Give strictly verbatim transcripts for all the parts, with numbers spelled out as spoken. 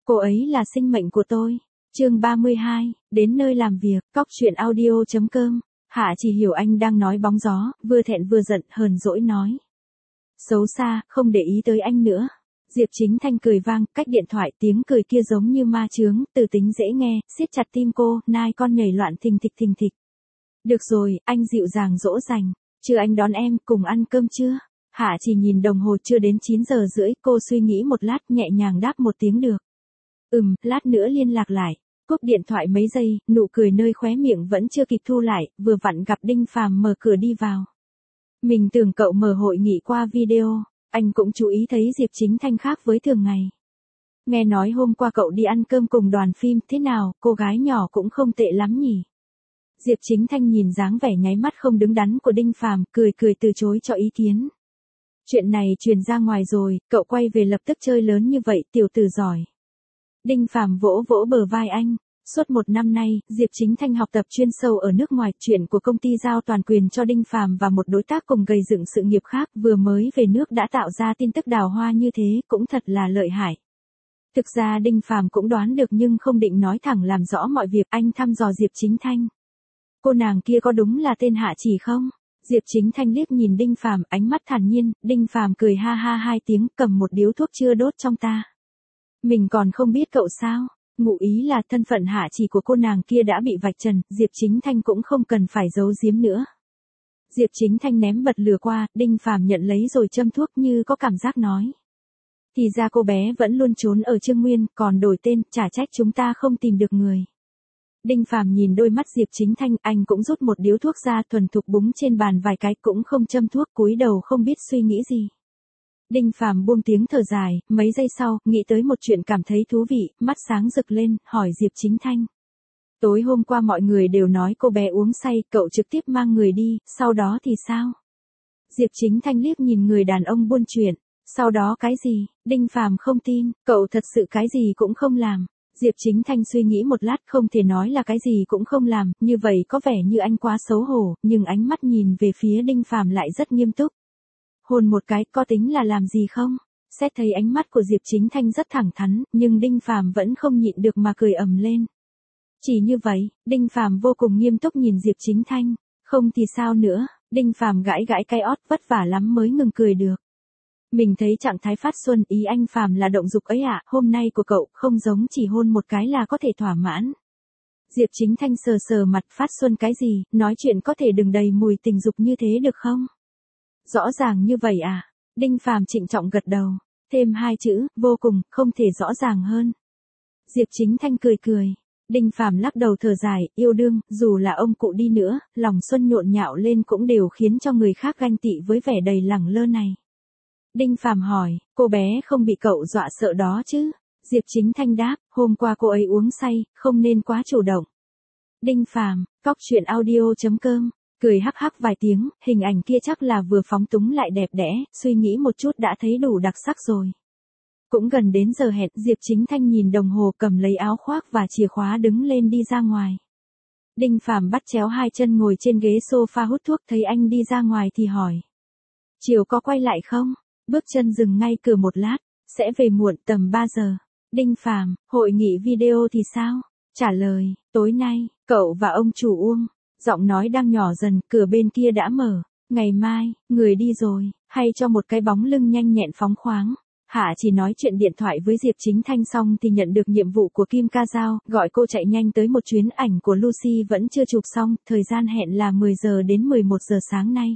Cô ấy là sinh mệnh của tôi. Chương ba mươi hai, đến nơi làm việc, cóc truyện audio chấm com. Hạ chỉ hiểu anh đang nói bóng gió, vừa thẹn vừa giận, hờn dỗi nói. Xấu xa, không để ý tới anh nữa. Diệp Chính Thanh cười vang, cách điện thoại tiếng cười kia giống như ma chướng, từ tính dễ nghe, siết chặt tim cô, nai con nhảy loạn thình thịch thình thịch. Được rồi, anh dịu dàng dỗ dành. Chưa anh đón em, cùng ăn cơm chưa? Hạ chỉ nhìn đồng hồ chưa đến chín giờ rưỡi, cô suy nghĩ một lát nhẹ nhàng đáp một tiếng được. Ừm, lát nữa liên lạc lại. Cúp điện thoại mấy giây, nụ cười nơi khóe miệng vẫn chưa kịp thu lại, vừa vặn gặp Đinh Phàm mở cửa đi vào. Mình tưởng cậu mở hội nghị qua video, anh cũng chú ý thấy Diệp Chính Thanh khác với thường ngày. Nghe nói hôm qua cậu đi ăn cơm cùng đoàn phim, thế nào, cô gái nhỏ cũng không tệ lắm nhỉ? Diệp Chính Thanh nhìn dáng vẻ nháy mắt không đứng đắn của Đinh Phàm, cười cười từ chối cho ý kiến. Chuyện này truyền ra ngoài rồi, cậu quay về lập tức chơi lớn như vậy, tiểu tử giỏi. Đinh Phàm vỗ vỗ bờ vai anh. Suốt một năm nay, Diệp Chính Thanh học tập chuyên sâu ở nước ngoài, chuyện của công ty giao toàn quyền cho Đinh Phàm và một đối tác cùng gây dựng sự nghiệp khác, vừa mới về nước đã tạo ra tin tức đào hoa như thế, cũng thật là lợi hại. Thực ra Đinh Phàm cũng đoán được nhưng không định nói thẳng làm rõ mọi việc, anh thăm dò Diệp Chính Thanh. Cô nàng kia có đúng là tên Hạ Chỉ không? Diệp Chính Thanh liếc nhìn Đinh Phàm, ánh mắt thản nhiên, Đinh Phàm cười ha ha hai tiếng, cầm một điếu thuốc chưa đốt trong ta. Mình còn không biết cậu sao? Ngụ ý là thân phận Hạ Chỉ của cô nàng kia đã bị vạch trần, Diệp Chính Thanh cũng không cần phải giấu giếm nữa. Diệp Chính Thanh ném bật lửa qua, Đinh Phàm nhận lấy rồi châm thuốc như có cảm giác nói. Thì ra cô bé vẫn luôn trốn ở Trương Nguyên, còn đổi tên, chả trách chúng ta không tìm được người. Đinh Phàm nhìn đôi mắt Diệp Chính Thanh, anh cũng rút một điếu thuốc ra thuần thục búng trên bàn vài cái, cũng không châm thuốc, cúi đầu không biết suy nghĩ gì. Đinh Phàm buông tiếng thở dài, mấy giây sau, nghĩ tới một chuyện cảm thấy thú vị, mắt sáng rực lên, hỏi Diệp Chính Thanh. Tối hôm qua mọi người đều nói cô bé uống say, cậu trực tiếp mang người đi, sau đó thì sao? Diệp Chính Thanh liếc nhìn người đàn ông buôn chuyện, sau đó cái gì? Đinh Phàm không tin, cậu thật sự cái gì cũng không làm. Diệp Chính Thanh suy nghĩ một lát, không thể nói là cái gì cũng không làm, như vậy có vẻ như anh quá xấu hổ, nhưng ánh mắt nhìn về phía Đinh Phàm lại rất nghiêm túc. Hôn một cái, có tính là làm gì không? Xét thấy ánh mắt của Diệp Chính Thanh rất thẳng thắn, nhưng Đinh Phàm vẫn không nhịn được mà cười ầm lên. Chỉ như vậy, Đinh Phàm vô cùng nghiêm túc nhìn Diệp Chính Thanh, không thì sao nữa? Đinh Phàm gãi gãi cái ót, vất vả lắm mới ngừng cười được. Mình thấy trạng thái phát xuân, ý anh Phàm là động dục ấy ạ, à, hôm nay của cậu không giống chỉ hôn một cái là có thể thỏa mãn. Diệp Chính Thanh sờ sờ mặt, phát xuân cái gì, nói chuyện có thể đừng đầy mùi tình dục như thế được không? Rõ ràng như vậy à? Đinh Phàm trịnh trọng gật đầu, thêm hai chữ, vô cùng, không thể rõ ràng hơn. Diệp Chính Thanh cười cười. Đinh Phàm lắc đầu thở dài, yêu đương, dù là ông cụ đi nữa, lòng xuân nhộn nhạo lên cũng đều khiến cho người khác ganh tị với vẻ đầy lẳng lơ này. Đinh Phàm hỏi, cô bé không bị cậu dọa sợ đó chứ? Diệp Chính Thanh đáp, hôm qua cô ấy uống say, không nên quá chủ động. Đinh Phàm, cóc truyện audio chấm com, cười hắc hắc vài tiếng, hình ảnh kia chắc là vừa phóng túng lại đẹp đẽ, suy nghĩ một chút đã thấy đủ đặc sắc rồi. Cũng gần đến giờ hẹn, Diệp Chính Thanh nhìn đồng hồ, cầm lấy áo khoác và chìa khóa đứng lên đi ra ngoài. Đinh Phàm bắt chéo hai chân ngồi trên ghế sofa hút thuốc, thấy anh đi ra ngoài thì hỏi. Chiều có quay lại không? Bước chân dừng ngay cửa một lát, sẽ về muộn tầm ba giờ. Đinh Phàm, hội nghị video thì sao? Trả lời, tối nay, cậu và ông chủ Uông. Giọng nói đang nhỏ dần, cửa bên kia đã mở. Ngày mai, người đi rồi, hay cho một cái bóng lưng nhanh nhẹn phóng khoáng. Hạ chỉ nói chuyện điện thoại với Diệp Chính Thanh xong thì nhận được nhiệm vụ của Kim Ca Giao, gọi cô chạy nhanh tới một chuyến, ảnh của Lucy vẫn chưa chụp xong, thời gian hẹn là mười giờ đến mười một giờ sáng nay.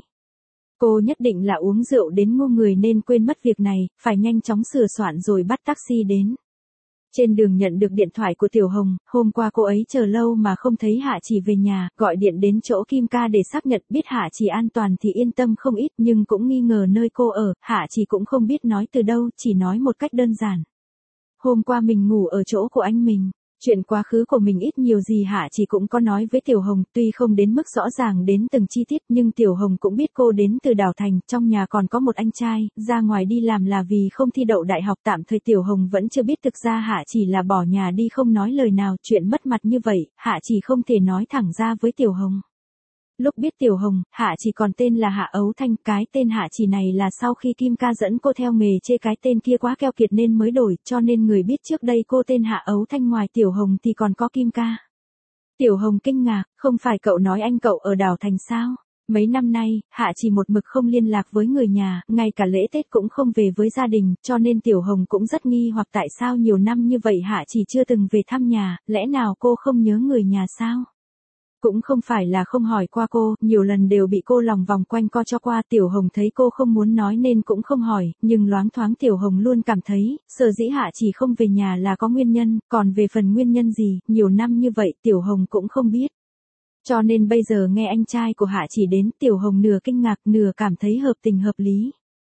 Cô nhất định là uống rượu đến ngu người nên quên mất việc này, phải nhanh chóng sửa soạn rồi bắt taxi đến. Trên đường nhận được điện thoại của Tiểu Hồng, hôm qua cô ấy chờ lâu mà không thấy Hạ Chỉ về nhà, gọi điện đến chỗ Kim Ca để xác nhận, biết Hạ Chỉ an toàn thì yên tâm không ít, nhưng cũng nghi ngờ nơi cô ở, Hạ Chỉ cũng không biết nói từ đâu, chỉ nói một cách đơn giản. Hôm qua mình ngủ ở chỗ của anh mình. Chuyện quá khứ của mình ít nhiều gì Hạ Chỉ cũng có nói với Tiểu Hồng, tuy không đến mức rõ ràng đến từng chi tiết, nhưng Tiểu Hồng cũng biết cô đến từ Đảo Thành, trong nhà còn có một anh trai, ra ngoài đi làm là vì không thi đậu đại học, tạm thời Tiểu Hồng vẫn chưa biết thực ra Hạ Chỉ là bỏ nhà đi không nói lời nào, chuyện mất mặt như vậy, Hạ Chỉ không thể nói thẳng ra với Tiểu Hồng. Lúc biết Tiểu Hồng, Hạ Chỉ còn tên là Hạ Ấu Thanh, cái tên Hạ Chỉ này là sau khi Kim ca dẫn cô theo nghề chê cái tên kia quá keo kiệt nên mới đổi, cho nên người biết trước đây cô tên Hạ Ấu Thanh ngoài Tiểu Hồng thì còn có Kim ca. Tiểu Hồng kinh ngạc, không phải cậu nói anh cậu ở đảo thành sao? Mấy năm nay, Hạ Chỉ một mực không liên lạc với người nhà, ngay cả lễ Tết cũng không về với gia đình, cho nên Tiểu Hồng cũng rất nghi hoặc tại sao nhiều năm như vậy Hạ Chỉ chưa từng về thăm nhà, lẽ nào cô không nhớ người nhà sao? Cũng không phải là không hỏi qua cô, nhiều lần đều bị cô lòng vòng quanh co cho qua. Tiểu Hồng thấy cô không muốn nói nên cũng không hỏi, nhưng loáng thoáng Tiểu Hồng luôn cảm thấy, sở dĩ Hạ Chỉ không về nhà là có nguyên nhân, còn về phần nguyên nhân gì, nhiều năm như vậy Tiểu Hồng cũng không biết. Cho nên bây giờ nghe anh trai của Hạ Chỉ đến, Tiểu Hồng nửa kinh ngạc nửa cảm thấy hợp tình hợp lý.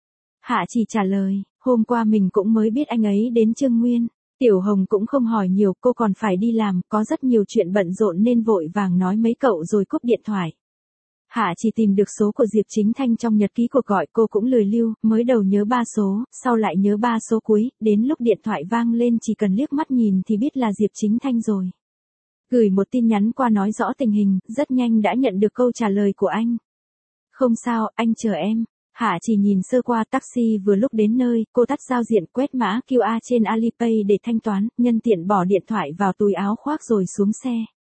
Hạ Chỉ trả lời, hôm qua mình cũng mới biết anh ấy đến Trương Nguyên. Tiểu Hồng cũng không hỏi nhiều, cô còn phải đi làm, có rất nhiều chuyện bận rộn nên vội vàng nói mấy cậu rồi cúp điện thoại. Hạ Chỉ tìm được số của Diệp Chính Thanh trong nhật ký cuộc gọi, cô cũng lười lưu, mới đầu nhớ ba số, sau lại nhớ ba số cuối, đến lúc điện thoại vang lên chỉ cần liếc mắt nhìn thì biết là Diệp Chính Thanh rồi. Gửi một tin nhắn qua nói rõ tình hình, rất nhanh đã nhận được câu trả lời của anh. Không sao, anh chờ em. Hạ Chỉ nhìn sơ qua, taxi vừa lúc đến nơi, cô tắt giao diện, quét mã quy rờ trên Alipay để thanh toán, nhân tiện bỏ điện thoại vào túi áo khoác rồi xuống xe.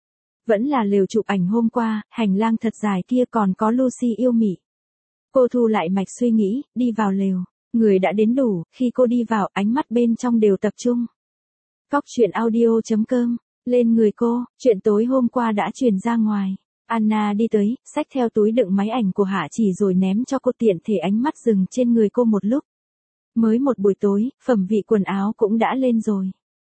Vẫn là lều chụp ảnh hôm qua, hành lang thật dài kia còn có Lucy yêu mị. Cô thu lại mạch suy nghĩ, đi vào lều. Người đã đến đủ, khi cô đi vào, ánh mắt bên trong đều tập trung. Cóc truyện audio chấm com, lên người cô, chuyện tối hôm qua đã truyền ra ngoài. Anna đi tới, xách theo túi đựng máy ảnh của Hạ Chỉ rồi ném cho cô, tiện thể ánh mắt dừng trên người cô một lúc. Mới một buổi tối, phẩm vị quần áo cũng đã lên rồi.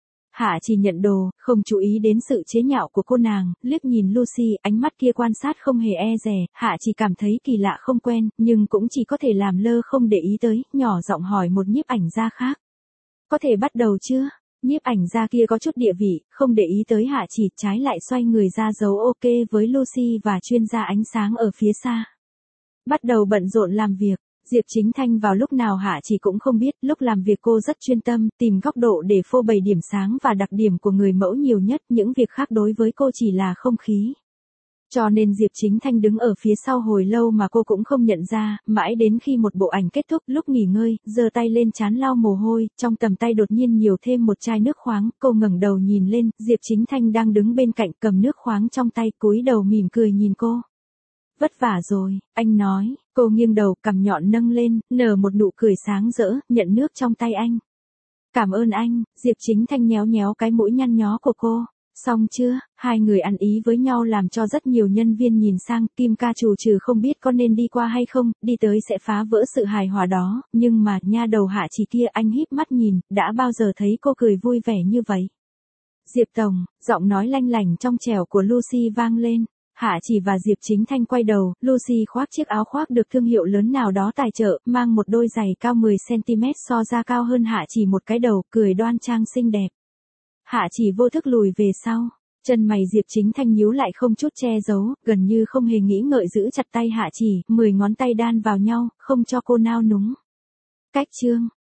Hạ Chỉ nhận đồ, không chú ý đến sự chế nhạo của cô nàng, liếc nhìn Lucy, ánh mắt kia quan sát không hề e dè, Hạ Chỉ cảm thấy kỳ lạ không quen, nhưng cũng chỉ có thể làm lơ không để ý tới, nhỏ giọng hỏi một nhiếp ảnh gia khác. Có thể bắt đầu chưa? Nhiếp ảnh gia kia có chút địa vị, không để ý tới Hạ Chỉ, trái lại xoay người ra dấu ok với Lucy và chuyên gia ánh sáng ở phía xa. Bắt đầu bận rộn làm việc, Diệp Chính Thanh vào lúc nào Hạ Chỉ cũng không biết, lúc làm việc cô rất chuyên tâm, tìm góc độ để phô bày điểm sáng và đặc điểm của người mẫu nhiều nhất, những việc khác đối với cô chỉ là không khí. Cho nên Diệp Chính Thanh đứng ở phía sau hồi lâu mà cô cũng không nhận ra, mãi đến khi một bộ ảnh kết thúc, lúc nghỉ ngơi, giơ tay lên trán lau mồ hôi, trong tầm tay đột nhiên nhiều thêm một chai nước khoáng, cô ngẩng đầu nhìn lên, Diệp Chính Thanh đang đứng bên cạnh cầm nước khoáng trong tay, cúi đầu mỉm cười nhìn cô. Vất vả rồi, anh nói, cô nghiêng đầu, cằm nhọn nâng lên, nở một nụ cười sáng rỡ, nhận nước trong tay anh. Cảm ơn anh, Diệp Chính Thanh nhéo nhéo cái mũi nhăn nhó của cô. Xong chưa, hai người ăn ý với nhau làm cho rất nhiều nhân viên nhìn sang, Kim ca trù trừ không biết có nên đi qua hay không, đi tới sẽ phá vỡ sự hài hòa đó, nhưng mà, nha đầu Hạ Chỉ kia, anh híp mắt nhìn, đã bao giờ thấy cô cười vui vẻ như vậy. Diệp Tổng, giọng nói lanh lảnh trong trẻo của Lucy vang lên. Hạ Chỉ và Diệp Chính Thanh quay đầu, Lucy khoác chiếc áo khoác được thương hiệu lớn nào đó tài trợ, mang một đôi giày cao mười xăng-ti-mét so ra cao hơn Hạ Chỉ một cái đầu, cười đoan trang xinh đẹp. Hạ Chỉ vô thức lùi về sau, chân mày Diệp Chính Thanh nhíu lại không chút che giấu, gần như không hề nghĩ ngợi giữ chặt tay Hạ Chỉ, mười ngón tay đan vào nhau, không cho cô nao núng. Cách chương